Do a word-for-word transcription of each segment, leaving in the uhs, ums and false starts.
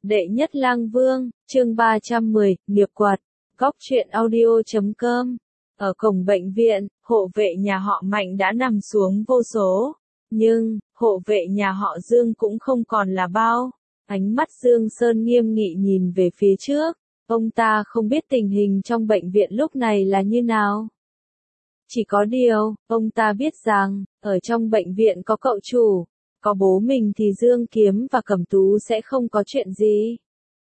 Đệ nhất lang vương, chương ba trăm mười, nghiệp quật, góc truyện audio chấm com. Ở cổng bệnh viện, hộ vệ nhà họ Mạnh đã nằm xuống vô số. Nhưng, hộ vệ nhà họ Dương cũng không còn là bao. Ánh mắt Dương Sơn nghiêm nghị nhìn về phía trước. Ông ta không biết tình hình trong bệnh viện lúc này là như nào. Chỉ có điều, ông ta biết rằng, ở trong bệnh viện có cậu chủ. Có bố mình thì Dương Kiếm và Cẩm Tú sẽ không có chuyện gì.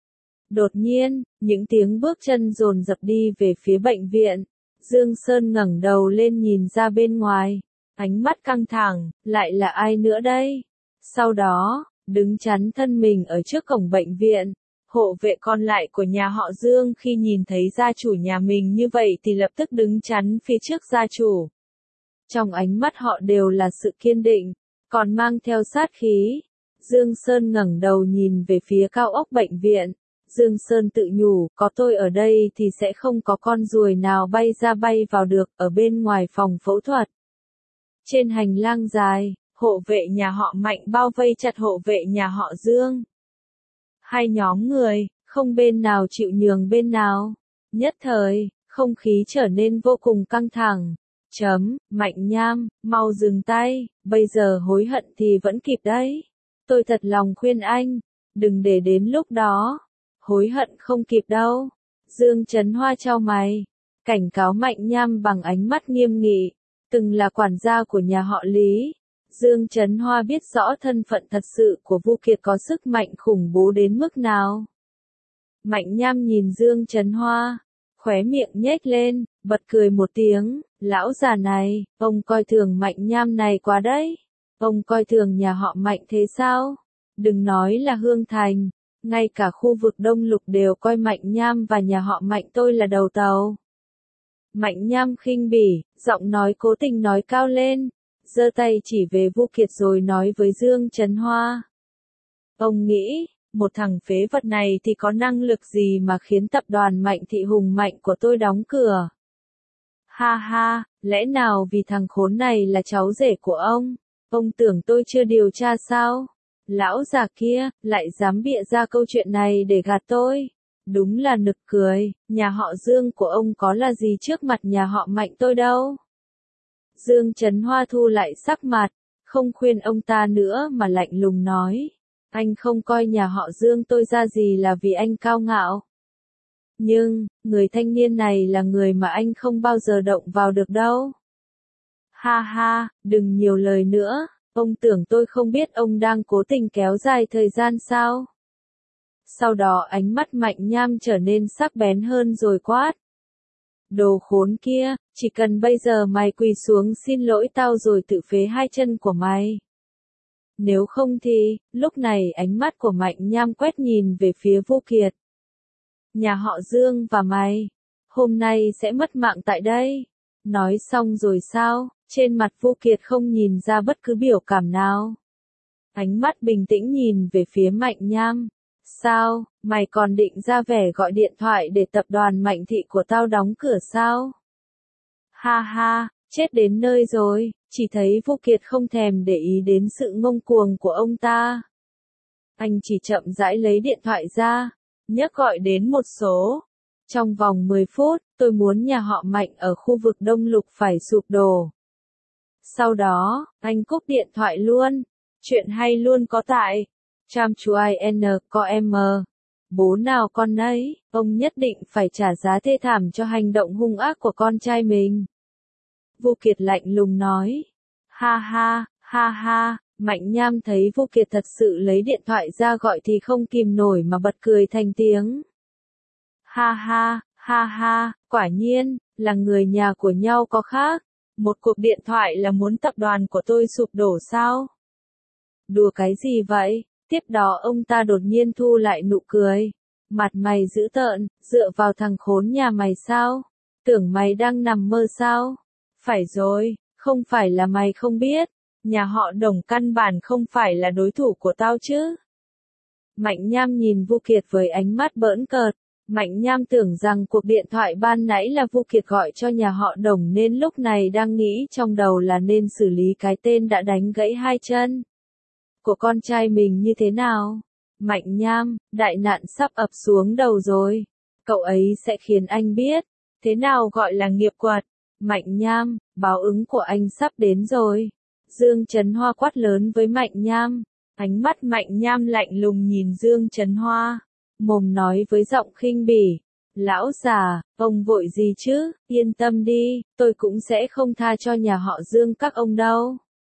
Đột nhiên, những tiếng bước chân dồn dập đi về phía bệnh viện. Dương Sơn ngẩng đầu lên nhìn ra bên ngoài. Ánh mắt căng thẳng, lại là ai nữa đây? Sau đó, đứng chắn thân mình ở trước cổng bệnh viện. Hộ vệ còn lại của nhà họ Dương khi nhìn thấy gia chủ nhà mình như vậy thì lập tức đứng chắn phía trước gia chủ. Trong ánh mắt họ đều là sự kiên định, còn mang theo sát khí. Dương Sơn ngẩng đầu nhìn về phía cao ốc bệnh viện. Dương Sơn tự nhủ, có tôi ở đây thì sẽ không có con ruồi nào bay ra bay vào được ở bên ngoài phòng phẫu thuật. Trên hành lang dài, hộ vệ nhà họ Mạnh bao vây chặt hộ vệ nhà họ Dương. Hai nhóm người, không bên nào chịu nhường bên nào. Nhất thời, không khí trở nên vô cùng căng thẳng. Chấm, Mạnh Nham, mau dừng tay, bây giờ hối hận thì vẫn kịp đấy. Tôi thật lòng khuyên anh, đừng để đến lúc đó. Hối hận không kịp đâu. Dương Trấn Hoa chau mày, cảnh cáo Mạnh Nham bằng ánh mắt nghiêm nghị. Từng là quản gia của nhà họ Lý. Dương Trấn Hoa biết rõ thân phận thật sự của Vu Kiệt có sức mạnh khủng bố đến mức nào. Mạnh Nham nhìn Dương Trấn Hoa, khóe miệng nhếch lên, bật cười một tiếng, lão già này, ông coi thường Mạnh Nham này quá đấy. Ông coi thường nhà họ Mạnh thế sao? Đừng nói là Hương Thành, ngay cả khu vực Đông Lục đều coi Mạnh Nham và nhà họ Mạnh tôi là đầu tàu. Mạnh Nham khinh bỉ, giọng nói cố tình nói cao lên, giơ tay chỉ về Vu Kiệt rồi nói với Dương Trấn Hoa. Ông nghĩ, một thằng phế vật này thì có năng lực gì mà khiến tập đoàn Mạnh Thị hùng mạnh của tôi đóng cửa? Ha ha, lẽ nào vì thằng khốn này là cháu rể của ông? Ông tưởng tôi chưa điều tra sao? Lão già kia, lại dám bịa ra câu chuyện này để gạt tôi. Đúng là nực cười, nhà họ Dương của ông có là gì trước mặt nhà họ Mạnh tôi đâu. Dương Trấn Hoa thu lại sắc mặt, không khuyên ông ta nữa mà lạnh lùng nói. Anh không coi nhà họ Dương tôi ra gì là vì anh cao ngạo. Nhưng, người thanh niên này là người mà anh không bao giờ động vào được đâu. Ha ha, đừng nhiều lời nữa, ông tưởng tôi không biết ông đang cố tình kéo dài thời gian sao? Sau đó ánh mắt Mạnh Nham trở nên sắc bén hơn rồi quát. Đồ khốn kia, chỉ cần bây giờ mày quỳ xuống xin lỗi tao rồi tự phế hai chân của mày. Nếu không thì, lúc này ánh mắt của Mạnh Nham quét nhìn về phía Vu Kiệt. Nhà họ Dương và mày, hôm nay sẽ mất mạng tại đây. Nói xong rồi sao, trên mặt Vu Kiệt không nhìn ra bất cứ biểu cảm nào. Ánh mắt bình tĩnh nhìn về phía Mạnh Nham. Sao, mày còn định ra vẻ gọi điện thoại để tập đoàn Mạnh Thị của tao đóng cửa sao? Ha ha, chết đến nơi rồi, chỉ thấy Vu Kiệt không thèm để ý đến sự ngông cuồng của ông ta. Anh chỉ chậm rãi lấy điện thoại ra, nhấc gọi đến một số. Trong vòng mười phút, tôi muốn nhà họ Mạnh ở khu vực Đông Lục phải sụp đổ. Sau đó, anh cúp điện thoại luôn. Chuyện hay luôn có tại Tram Chuai N có M. Bố nào con nấy, ông nhất định phải trả giá thê thảm cho hành động hung ác của con trai mình. Vu Kiệt lạnh lùng nói. Ha ha, ha ha, Mạnh Nham thấy Vu Kiệt thật sự lấy điện thoại ra gọi thì không kìm nổi mà bật cười thành tiếng. Ha ha, ha ha, quả nhiên, là người nhà của nhau có khác. Một cuộc điện thoại là muốn tập đoàn của tôi sụp đổ sao? Đùa cái gì vậy? Tiếp đó ông ta đột nhiên thu lại nụ cười. Mặt mày dữ tợn, dựa vào thằng khốn nhà mày sao? Tưởng mày đang nằm mơ sao? Phải rồi, không phải là mày không biết. Nhà họ Đồng căn bản không phải là đối thủ của tao chứ. Mạnh Nham nhìn Vu Kiệt với ánh mắt bỡn cợt. Mạnh Nham tưởng rằng cuộc điện thoại ban nãy là Vu Kiệt gọi cho nhà họ Đồng nên lúc này đang nghĩ trong đầu là nên xử lý cái tên đã đánh gãy hai chân của con trai mình như thế nào. Mạnh Nham, đại nạn sắp ập xuống đầu rồi. Cậu ấy sẽ khiến anh biết, thế nào gọi là nghiệp quật. Mạnh Nham, báo ứng của anh sắp đến rồi. Dương Trấn Hoa quát lớn với Mạnh Nham. Ánh mắt Mạnh Nham lạnh lùng nhìn Dương Trấn Hoa. Mồm nói với giọng khinh bỉ. Lão già, ông vội gì chứ, yên tâm đi, tôi cũng sẽ không tha cho nhà họ Dương các ông đâu.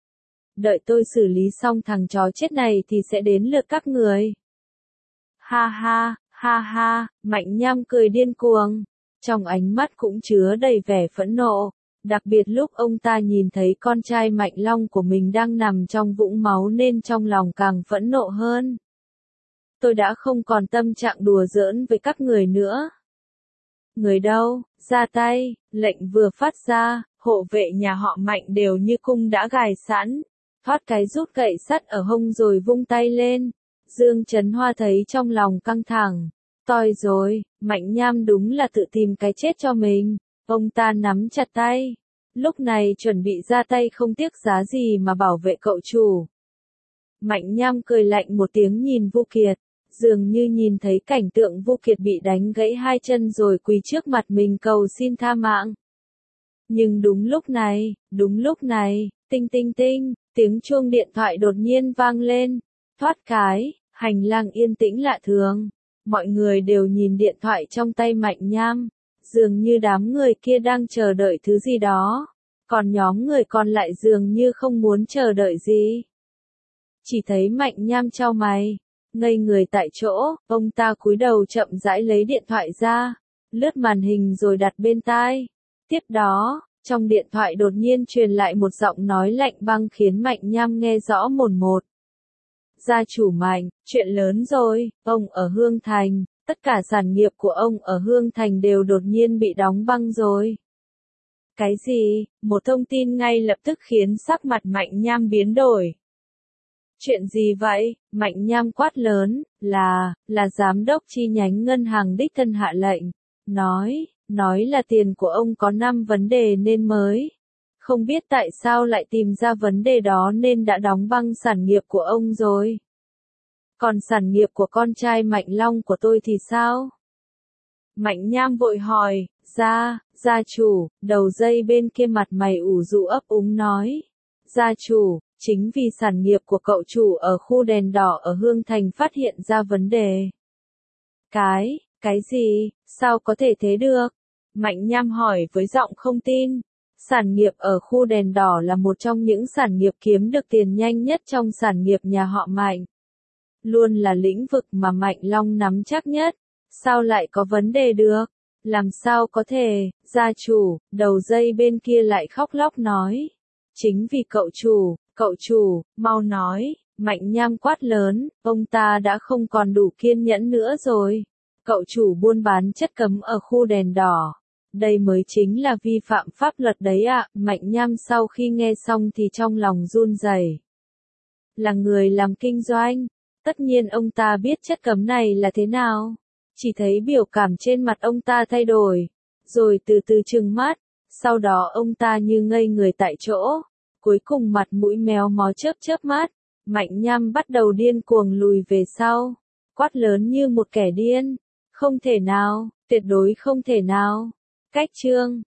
Đợi tôi xử lý xong thằng chó chết này thì sẽ đến lượt các người. Ha ha, ha ha, Mạnh Nham cười điên cuồng. Trong ánh mắt cũng chứa đầy vẻ phẫn nộ. Đặc biệt lúc ông ta nhìn thấy con trai Mạnh Long của mình đang nằm trong vũng máu nên trong lòng càng phẫn nộ hơn. Tôi đã không còn tâm trạng đùa giỡn với các người nữa. Người đâu, ra tay, lệnh vừa phát ra, hộ vệ nhà họ Mạnh đều như cung đã gài sẵn. Thoát cái rút gậy sắt ở hông rồi vung tay lên. Dương Trấn Hoa thấy trong lòng căng thẳng. Toi rồi, Mạnh Nham đúng là tự tìm cái chết cho mình. Ông ta nắm chặt tay. Lúc này chuẩn bị ra tay không tiếc giá gì mà bảo vệ cậu chủ. Mạnh Nham cười lạnh một tiếng nhìn Vu Kiệt. Dường như nhìn thấy cảnh tượng Vu Kiệt bị đánh gãy hai chân rồi quỳ trước mặt mình cầu xin tha mạng. Nhưng đúng lúc này, đúng lúc này, tinh tinh tinh, tiếng chuông điện thoại đột nhiên vang lên. Thoát cái, hành lang yên tĩnh lạ thường. Mọi người đều nhìn điện thoại trong tay Mạnh Nham. Dường như đám người kia đang chờ đợi thứ gì đó. Còn nhóm người còn lại dường như không muốn chờ đợi gì. Chỉ thấy Mạnh Nham chau mày. Ngây người tại chỗ, ông ta cúi đầu chậm rãi lấy điện thoại ra. Lướt màn hình rồi đặt bên tai. Tiếp đó, trong điện thoại đột nhiên truyền lại một giọng nói lạnh băng khiến Mạnh Nham nghe rõ mồn một. Gia chủ Mạnh, chuyện lớn rồi, ông ở Hương Thành, tất cả sản nghiệp của ông ở Hương Thành đều đột nhiên bị đóng băng rồi. Cái gì? Một thông tin ngay lập tức khiến sắc mặt Mạnh Nham biến đổi. Chuyện gì vậy? Mạnh Nham quát lớn, là, là giám đốc chi nhánh ngân hàng đích thân hạ lệnh. Nói, nói là tiền của ông có năm vấn đề nên mới. Không biết tại sao lại tìm ra vấn đề đó nên đã đóng băng sản nghiệp của ông rồi. Còn sản nghiệp của con trai Mạnh Long của tôi thì sao? Mạnh Nham vội hỏi, gia, gia chủ, đầu dây bên kia mặt mày ủ rũ ấp úng nói. Gia chủ, chính vì sản nghiệp của cậu chủ ở khu đèn đỏ ở Hương Thành phát hiện ra vấn đề. Cái, cái gì, sao có thể thế được? Mạnh Nham hỏi với giọng không tin. Sản nghiệp ở khu đèn đỏ là một trong những sản nghiệp kiếm được tiền nhanh nhất trong sản nghiệp nhà họ Mạnh. Luôn là lĩnh vực mà Mạnh Long nắm chắc nhất. Sao lại có vấn đề được? Làm sao có thể, gia chủ, đầu dây bên kia lại khóc lóc nói. Chính vì cậu chủ, cậu chủ, mau nói, Mạnh Nham quát lớn, ông ta đã không còn đủ kiên nhẫn nữa rồi. Cậu chủ buôn bán chất cấm ở khu đèn đỏ. Đây mới chính là vi phạm pháp luật đấy ạ. À. Mạnh Nham sau khi nghe xong thì trong lòng run rẩy. Là người làm kinh doanh, tất nhiên ông ta biết chất cấm này là thế nào. Chỉ thấy biểu cảm trên mặt ông ta thay đổi, rồi từ từ trừng mắt, sau đó ông ta như ngây người tại chỗ, cuối cùng mặt mũi méo mó chớp chớp mắt. Mạnh Nham bắt đầu điên cuồng lùi về sau, quát lớn như một kẻ điên, không thể nào, tuyệt đối không thể nào. Cách chương